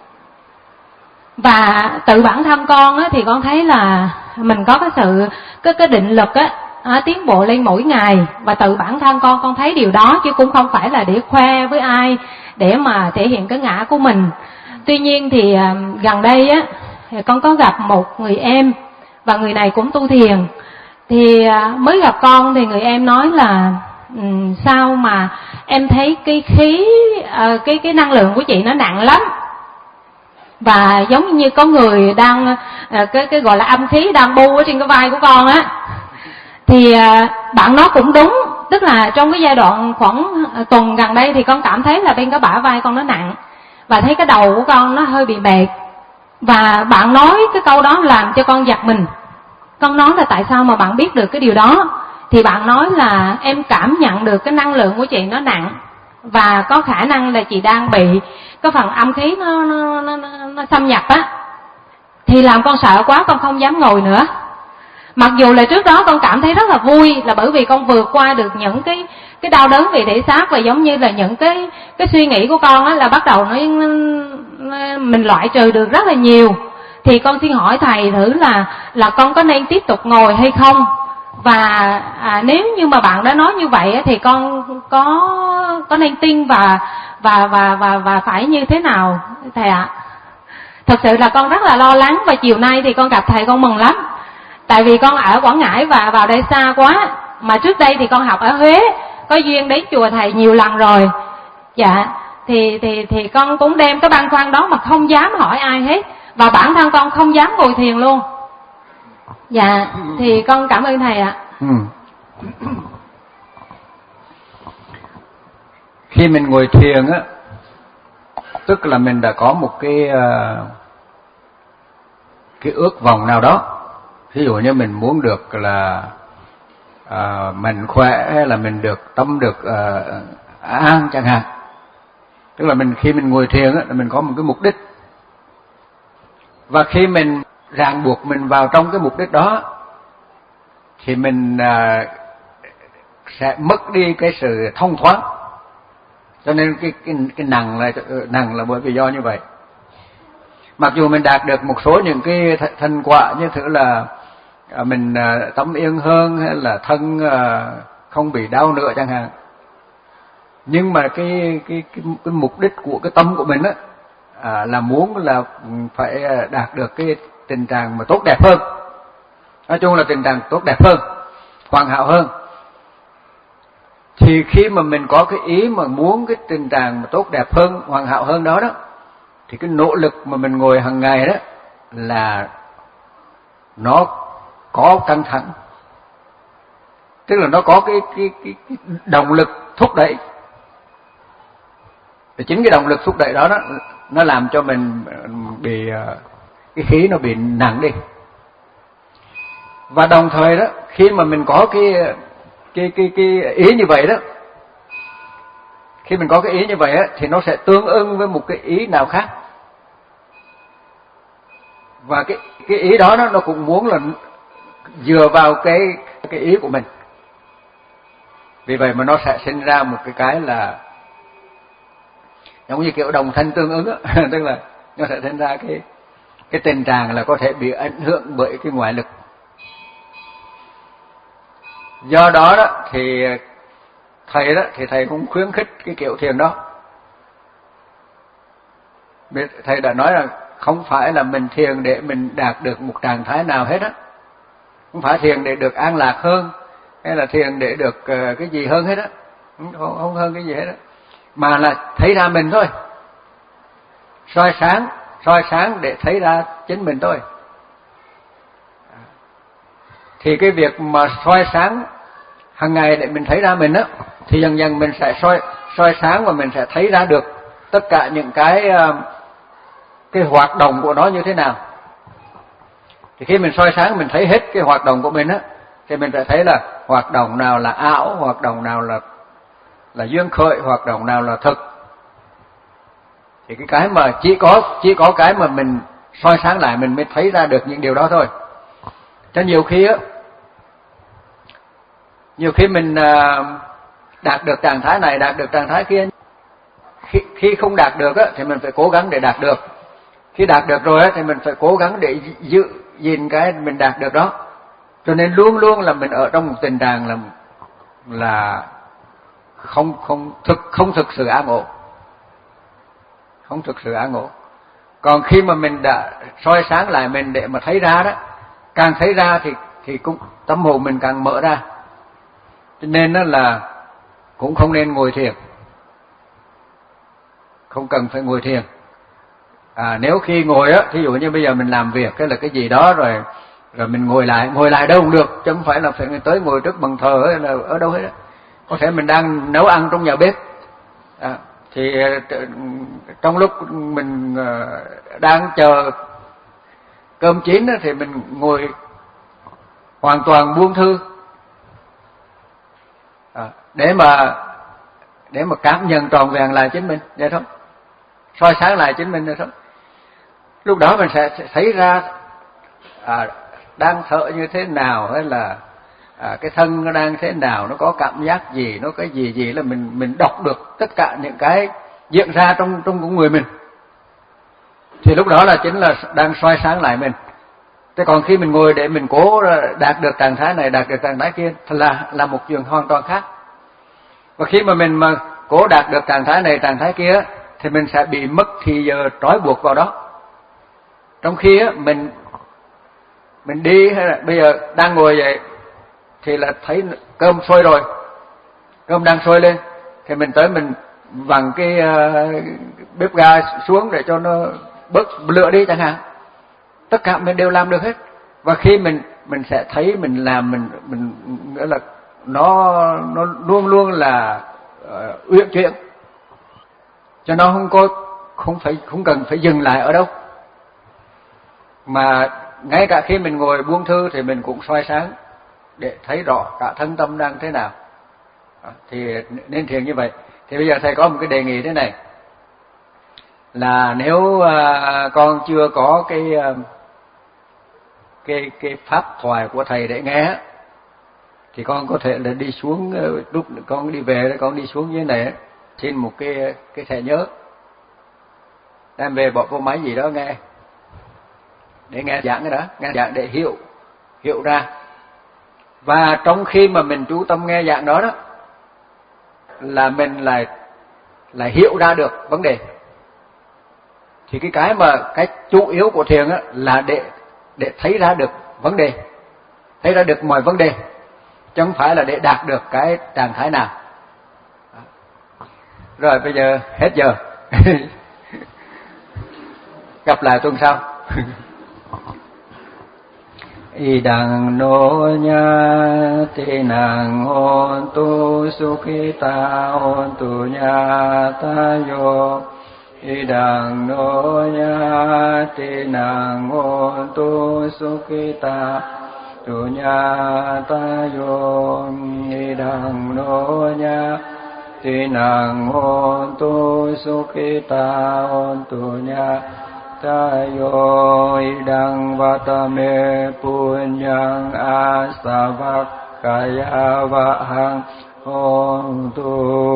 Và tự bản thân con á, thì con thấy là mình có cái sự cái cái định lực á, à, tiến bộ lên mỗi ngày, và tự bản thân con con thấy điều đó, chứ cũng không phải là để khoe với ai, để mà thể hiện cái ngã của mình. Tuy nhiên thì à, gần đây á, thì con có gặp một người em, và người này cũng tu thiền. Thì à, mới gặp con thì người em nói là um, sao mà em thấy cái khí à, cái cái năng lượng của chị nó nặng lắm, và giống như có người đang à, cái cái gọi là âm khí đang bu ở trên cái vai của con á. Thì à, bạn nói cũng đúng, tức là trong cái giai đoạn khoảng tuần gần đây thì con cảm thấy là bên cái bả vai con nó nặng và thấy cái đầu của con nó hơi bị mệt. Và bạn nói cái câu đó làm cho con giật mình. Con nói là tại sao mà bạn biết được cái điều đó? Thì bạn nói là em cảm nhận được cái năng lượng của chị nó nặng và có khả năng là chị đang bị cái phần âm khí nó nó, nó, nó, nó xâm nhập á. Thì làm con sợ quá, con không dám ngồi nữa. Mặc dù là trước đó con cảm thấy rất là vui, là bởi vì con vượt qua được những cái cái đau đớn về thể xác, và giống như là những cái cái suy nghĩ của con á là bắt đầu nó, nó mình loại trừ được rất là nhiều. Thì con xin hỏi thầy thử là là con có nên tiếp tục ngồi hay không? Và à, nếu như mà bạn đã nói như vậy á, thì con có có nên tin và và và và và phải như thế nào thầy ạ? Thật sự là con rất là lo lắng, và chiều nay thì con gặp thầy con mừng lắm. Tại vì con ở Quảng Ngãi và vào đây xa quá, mà trước đây thì con học ở Huế, có duyên đến chùa thầy nhiều lần rồi. Dạ, thì thì thì con cũng đem cái băn khoăn đó mà không dám hỏi ai hết, và bản thân con không dám ngồi thiền luôn. Dạ, thì con cảm ơn thầy ạ. Ừ. Khi mình ngồi thiền á, tức là mình đã có một cái cái ước vọng nào đó. Ví dụ như mình muốn được là à, mình khỏe, hay là mình được tâm được à, an chẳng hạn. Tức là mình khi mình ngồi thiền á, là mình có một cái mục đích. Và khi mình ràng buộc mình vào trong cái mục đích đó thì mình à, sẽ mất đi cái sự thông thoáng. Cho nên cái cái cái nặng là nặng là bởi vì do như vậy. Mặc dù mình đạt được một số những cái thành quả như thứ là à, mình à, tâm yên hơn, hay là thân à, không bị đau nữa chẳng hạn, nhưng mà cái cái cái, cái mục đích của cái tâm của mình á à, là muốn là phải đạt được cái tình trạng mà tốt đẹp hơn. Nói chung là tình trạng tốt đẹp hơn, hoàn hảo hơn. Thì khi mà mình có cái ý mà muốn cái tình trạng mà tốt đẹp hơn, hoàn hảo hơn đó đó, thì cái nỗ lực mà mình ngồi hàng ngày đó là nó có căng thẳng, tức là nó có cái cái cái, cái động lực thúc đẩy. Thì chính cái động lực thúc đẩy đó đó nó làm cho mình bị cái khí nó bị nặng đi. Và đồng thời đó, khi mà mình có cái cái cái cái ý như vậy đó, khi mình có cái ý như vậy á, thì nó sẽ tương ưng với một cái ý nào khác. Và cái cái ý đó nó nó cũng muốn là dựa vào cái cái ý của mình. Vì vậy mà nó sẽ sinh ra một cái cái là giống như kiểu đồng thanh tương ứng á, tức là nó sẽ sinh ra cái cái tình trạng là có thể bị ảnh hưởng bởi cái ngoại lực. Do đó đó thì thầy đó thì thầy cũng khuyến khích cái kiểu thiền đó. Thầy đã nói là không phải là mình thiền để mình đạt được một trạng thái nào hết á, không phải thiền để được an lạc hơn, hay là thiền để được cái gì hơn hết á, không, không hơn cái gì hết á, mà là thấy ra mình thôi, soi sáng, soi sáng để thấy ra chính mình thôi. Thì cái việc mà soi sáng hàng ngày để mình thấy ra mình á, thì dần dần mình sẽ soi soi sáng và mình sẽ thấy ra được tất cả những cái cái hoạt động của nó như thế nào. Thì khi mình soi sáng mình thấy hết cái hoạt động của mình á, thì mình sẽ thấy là hoạt động nào là ảo, hoạt động nào là là duyên khởi, hoạt động nào là thực. Thì cái cái mà chỉ có chỉ có cái mà mình soi sáng lại mình mới thấy ra được những điều đó thôi. Cho nhiều khi á, nhiều khi mình đạt được trạng thái này, đạt được trạng thái kia, khi, khi không đạt được á, thì mình phải cố gắng để đạt được. Khi đạt được rồi á, thì mình phải cố gắng để giữ gìn cái mình đạt được đó. Cho nên luôn luôn là mình ở trong một tình trạng là là không không thực không thực sự an ổn, không thực sự an ổn. Còn khi mà mình đã soi sáng lại mình để mà thấy ra đó, càng thấy ra thì thì cũng tâm hồn mình càng mở ra. Cho nên đó là cũng không nên ngồi thiền, không cần phải ngồi thiền. À, nếu khi ngồi á, thí dụ như bây giờ mình làm việc cái là cái gì đó rồi rồi mình ngồi lại, ngồi lại đâu cũng được, chứ không phải là phải tới ngồi trước bàn thờ hay là ở đâu hết đó. Có thể mình đang nấu ăn trong nhà bếp, à, thì trong lúc mình đang chờ cơm chín thì mình ngồi hoàn toàn buông thư, à, để mà để mà cảm nhận trọn vẹn lại chính mình, vậy thôi, soi sáng lại chính mình, vậy thôi. Lúc đó mình sẽ thấy ra à, đang thở như thế nào, hay là à, cái thân nó đang thế nào, nó có cảm giác gì, nó cái gì gì là mình mình đọc được tất cả những cái diễn ra trong trong con người mình. Thì lúc đó là chính là đang soi sáng lại mình. Thế còn khi mình ngồi để mình cố đạt được trạng thái này, đạt được trạng thái kia là là một chuyện hoàn toàn khác. Và khi mà mình mà cố đạt được trạng thái này, trạng thái kia thì mình sẽ bị mất thì giờ trói buộc vào đó. Trong khi á, mình mình đi hay là bây giờ đang ngồi vậy thì là thấy cơm sôi rồi, cơm đang sôi lên thì mình tới mình vặn cái uh, bếp ga xuống để cho nó bớt lửa đi chẳng hạn. Tất cả mình đều làm được hết. Và khi mình mình sẽ thấy mình làm mình mình nghĩa là nó nó luôn luôn là uh, uyển chuyển, cho nó không có không phải không cần phải dừng lại ở đâu, mà ngay cả khi mình ngồi buông thư thì mình cũng soi sáng để thấy rõ cả thân tâm đang thế nào. À, thì nên thiền như vậy. Thì bây giờ thầy có một cái đề nghị thế này, là nếu uh, con chưa có cái uh, cái cái pháp thoại của thầy để nghe, thì con có thể là đi xuống, uh, lúc con đi về đấy, con đi xuống dưới này xin một cái cái thẻ nhớ, đem về bỏ vô máy gì đó nghe, để nghe giảng cái đó, nghe giảng để hiểu hiểu ra. Và trong khi mà mình chú tâm nghe giảng đó đó, là mình lại lại hiểu ra được vấn đề. Thì cái cái mà cái chủ yếu của thiền á là để để thấy ra được vấn đề, thấy ra được mọi vấn đề, chứ không phải là để đạt được cái trạng thái nào. Rồi bây giờ hết giờ. Gặp lại tuần sau. Idang no nya tinang hontu sukhita hontu nyata yo. Idang no nya tinang hontu sukhita tu nyata yo. Idang no nya tinang hontu sukhita hontu nyata Tayo idang vatame punyang asavakkaya vahang hontu